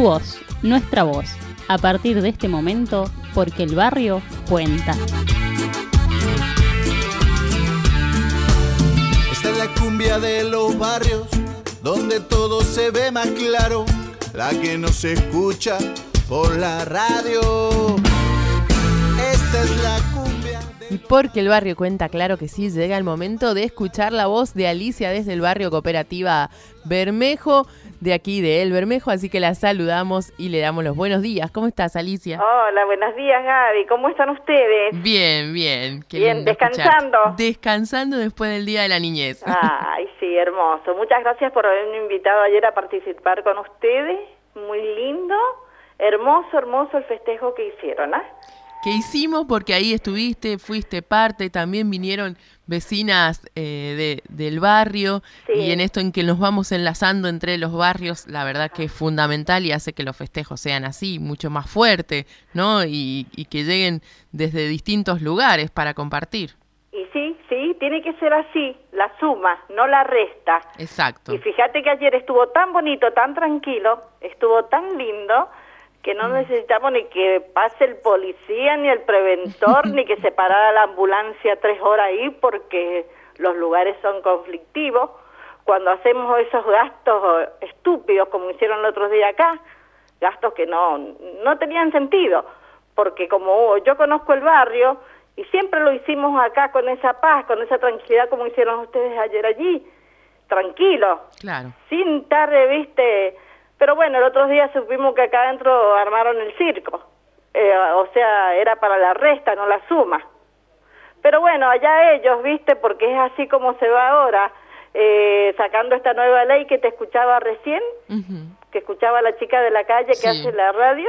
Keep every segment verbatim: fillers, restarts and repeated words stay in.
Tu voz, nuestra voz. A partir de este momento, porque el barrio cuenta. Esta es la cumbia de los barrios, donde todo se ve más claro, la que no se escucha por la radio. Esta es la cumbia de... Y porque el barrio cuenta, claro que sí, llega el momento de escuchar la voz de Alicia desde el barrio Cooperativa Bermejo, de aquí de El Bermejo, así que la saludamos y le damos los buenos días. ¿Cómo estás, Alicia? Hola, buenos días, Gaby. ¿Cómo están ustedes? Bien, bien. Qué bien, descansando. Escucharte. Descansando después del Día de la Niñez. Ay, sí, hermoso. Muchas gracias por haberme invitado ayer a participar con ustedes. Muy lindo, hermoso, hermoso el festejo que hicieron, ¿ah? ¿eh? ¿Qué hicimos? Porque ahí estuviste, fuiste parte, también vinieron vecinas eh, de, del barrio, sí. Y en esto en que nos vamos enlazando entre los barrios, la verdad que es fundamental y hace que los festejos sean así, mucho más fuertes, ¿no? Y, y que lleguen desde distintos lugares para compartir. Y sí, sí, tiene que ser así, la suma, no la resta. Exacto. Y fíjate que ayer estuvo tan bonito, tan tranquilo, estuvo tan lindo, que no necesitamos ni que pase el policía, ni el preventor, ni que se parara la ambulancia tres horas ahí, porque los lugares son conflictivos. Cuando hacemos esos gastos estúpidos, como hicieron el otro día acá, gastos que no, no tenían sentido, porque como yo conozco el barrio, y siempre lo hicimos acá con esa paz, con esa tranquilidad, como hicieron ustedes ayer allí, tranquilo, claro, sin tarde, viste... Pero bueno, el otro día supimos que acá adentro armaron el circo. Eh, o sea, era para la resta, no la suma. Pero bueno, allá ellos, ¿viste? Porque es así como se va ahora, eh, sacando esta nueva ley que te escuchaba recién, uh-huh. que escuchaba la chica de la calle que sí. hace la radio.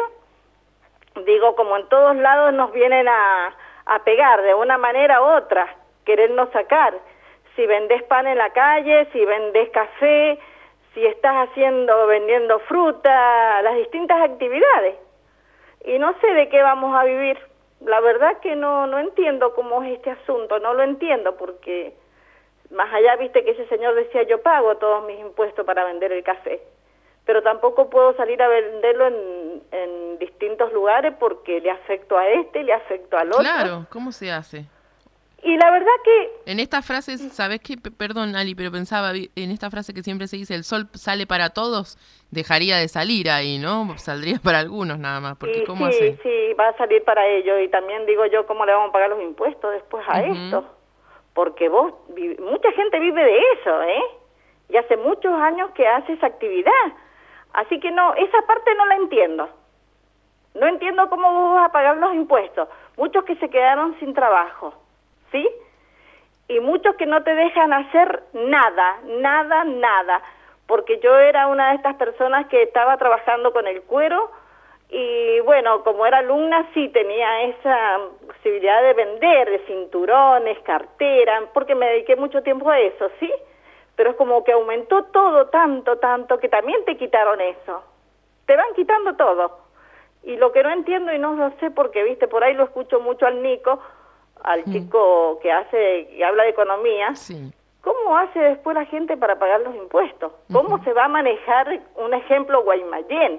Digo, como en todos lados nos vienen a, a pegar de una manera u otra, querernos sacar. Si vendés pan en la calle, si vendés café... si estás haciendo, vendiendo fruta, las distintas actividades. Y no sé de qué vamos a vivir. La verdad que no no entiendo cómo es este asunto, no lo entiendo, porque más allá, viste que ese señor decía, yo pago todos mis impuestos para vender el café, pero tampoco puedo salir a venderlo en, en distintos lugares porque le afecto a este, le afecto al otro. Claro, ¿cómo se hace? Y la verdad que... En estas frases, ¿sabes qué? Perdón, Ali, pero pensaba, en esta frase que siempre se dice, el sol sale para todos, dejaría de salir ahí, ¿no? Saldría para algunos nada más, porque y ¿cómo sí, hace? Sí, va a salir para ellos, y también digo yo, ¿cómo le vamos a pagar los impuestos después a uh-huh. esto? Porque vos, mucha gente vive de eso, ¿eh? Y hace muchos años que hace esa actividad. Así que no, esa parte no la entiendo. No entiendo cómo vos vas a pagar los impuestos. Muchos que se quedaron sin trabajo. ¿Sí? Y muchos que no te dejan hacer nada, nada, nada, porque yo era una de estas personas que estaba trabajando con el cuero y bueno, como era alumna sí tenía esa posibilidad de vender, de cinturones, carteras, porque me dediqué mucho tiempo a eso, ¿sí? Pero es como que aumentó todo tanto, tanto, que también te quitaron eso, te van quitando todo. Y lo que no entiendo y no lo sé porque, viste, por ahí lo escucho mucho al Nico, al chico que hace, que habla de economía, sí. ¿Cómo hace después la gente para pagar los impuestos? ¿Cómo uh-huh. se va a manejar, un ejemplo, Guaymallén?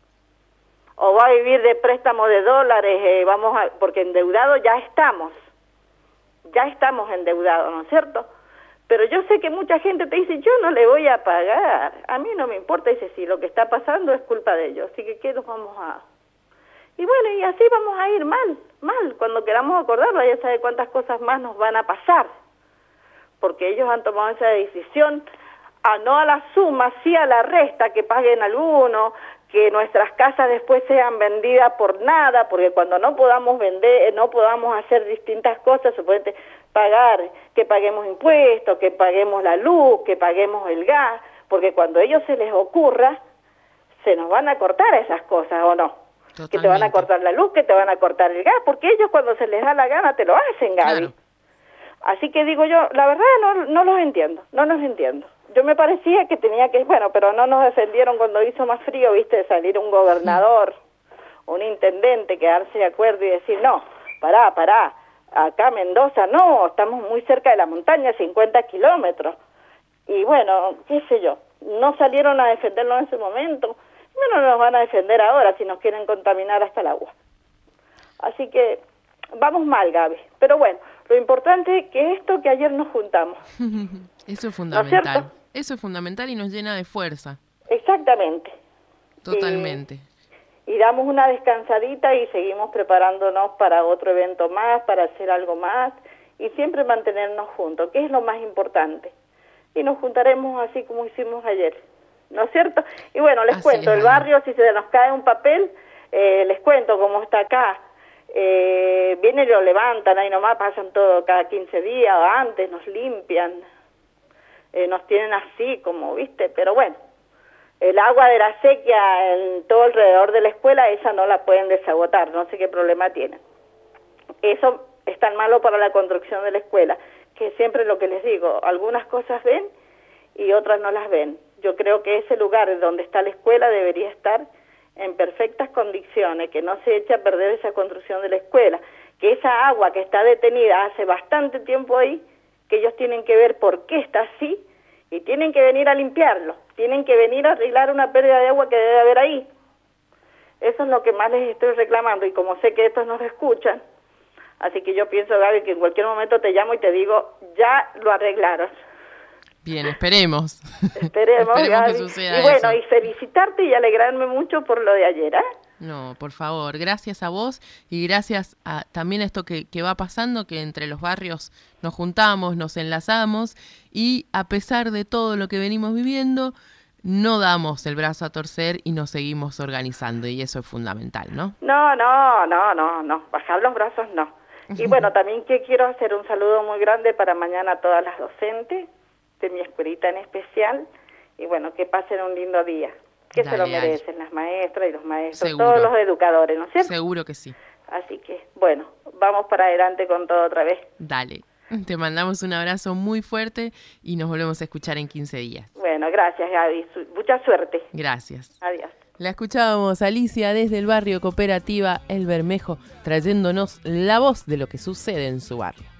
¿O va a vivir de préstamo de dólares? Eh, vamos a, porque endeudados ya estamos, ya estamos endeudados, ¿no es cierto? Pero yo sé que mucha gente te dice, yo no le voy a pagar, a mí no me importa, dice, si lo que está pasando es culpa de ellos, así que ¿qué nos vamos a...? Y bueno, y así vamos a ir mal, mal. Cuando queramos acordarlo, ya sabe cuántas cosas más nos van a pasar. Porque ellos han tomado esa decisión, a no a la suma, sí a la resta, que paguen algunos, que nuestras casas después sean vendidas por nada, porque cuando no podamos vender, no podamos hacer distintas cosas, se puede pagar, que paguemos impuestos, que paguemos la luz, que paguemos el gas, porque cuando a ellos se les ocurra, se nos van a cortar esas cosas, ¿o no? Totalmente. Que te van a cortar la luz, que te van a cortar el gas, porque ellos cuando se les da la gana te lo hacen, Gaby. Claro. Así que digo yo, la verdad no, no los entiendo, no los entiendo. Yo me parecía que tenía que, bueno, pero no nos defendieron cuando hizo más frío, viste, de salir un gobernador, un intendente, quedarse de acuerdo y decir, no, pará, pará, acá Mendoza no, estamos muy cerca de la montaña, cincuenta kilómetros. Y bueno, qué sé yo, no salieron a defenderlo en ese momento. no nos van a defender ahora si nos quieren contaminar hasta el agua. Así que vamos mal, Gaby. Pero bueno, lo importante es que esto que ayer nos juntamos. Eso es fundamental. ¿No es Eso es fundamental y nos llena de fuerza. Exactamente. Totalmente. Y, y damos una descansadita y seguimos preparándonos para otro evento más, para hacer algo más y siempre mantenernos juntos, que es lo más importante. Y nos juntaremos así como hicimos ayer, ¿no es cierto? Y bueno, les así cuento, es, el barrio, si se nos cae un papel, eh, les cuento cómo está acá. Eh, vienen y lo levantan, ahí nomás pasan todo cada quince días o antes, nos limpian, eh, nos tienen así como, ¿viste? Pero bueno, el agua de la sequía en todo alrededor de la escuela, esa no la pueden desagotar, no sé qué problema tienen. Eso es tan malo para la construcción de la escuela, que siempre lo que les digo, algunas cosas ven y otras no las ven. Yo creo que ese lugar donde está la escuela debería estar en perfectas condiciones, que no se eche a perder esa construcción de la escuela, que esa agua que está detenida hace bastante tiempo ahí, que ellos tienen que ver por qué está así y tienen que venir a limpiarlo, tienen que venir a arreglar una pérdida de agua que debe haber ahí. Eso es lo que más les estoy reclamando y como sé que estos nos escuchan, así que yo pienso, Gaby, que en cualquier momento te llamo y te digo, ya lo arreglaron. Bien, esperemos. Esperemos, esperemos Gaby. que suceda y bueno, eso. y felicitarte y alegrarme mucho por lo de ayer, ¿eh? No, por favor, gracias a vos y gracias a también a esto que, que va pasando, que entre los barrios nos juntamos, nos enlazamos y a pesar de todo lo que venimos viviendo, no damos el brazo a torcer y nos seguimos organizando y eso es fundamental, ¿no? No, no, no, no, no, bajar los brazos no. Y bueno, también que quiero hacer un saludo muy grande para mañana a todas las docentes, de mi escuelita en especial, y bueno, que pasen un lindo día, que Dale, se lo merecen Ale. Las maestras y los maestros, Seguro. Todos los educadores, ¿no es cierto? Seguro que sí. Así que, bueno, vamos para adelante con todo otra vez. Dale, te mandamos un abrazo muy fuerte y nos volvemos a escuchar en quince días. Bueno, gracias, Gaby, mucha suerte. Gracias. Adiós. La escuchábamos Alicia desde el barrio Cooperativa El Bermejo, trayéndonos la voz de lo que sucede en su barrio.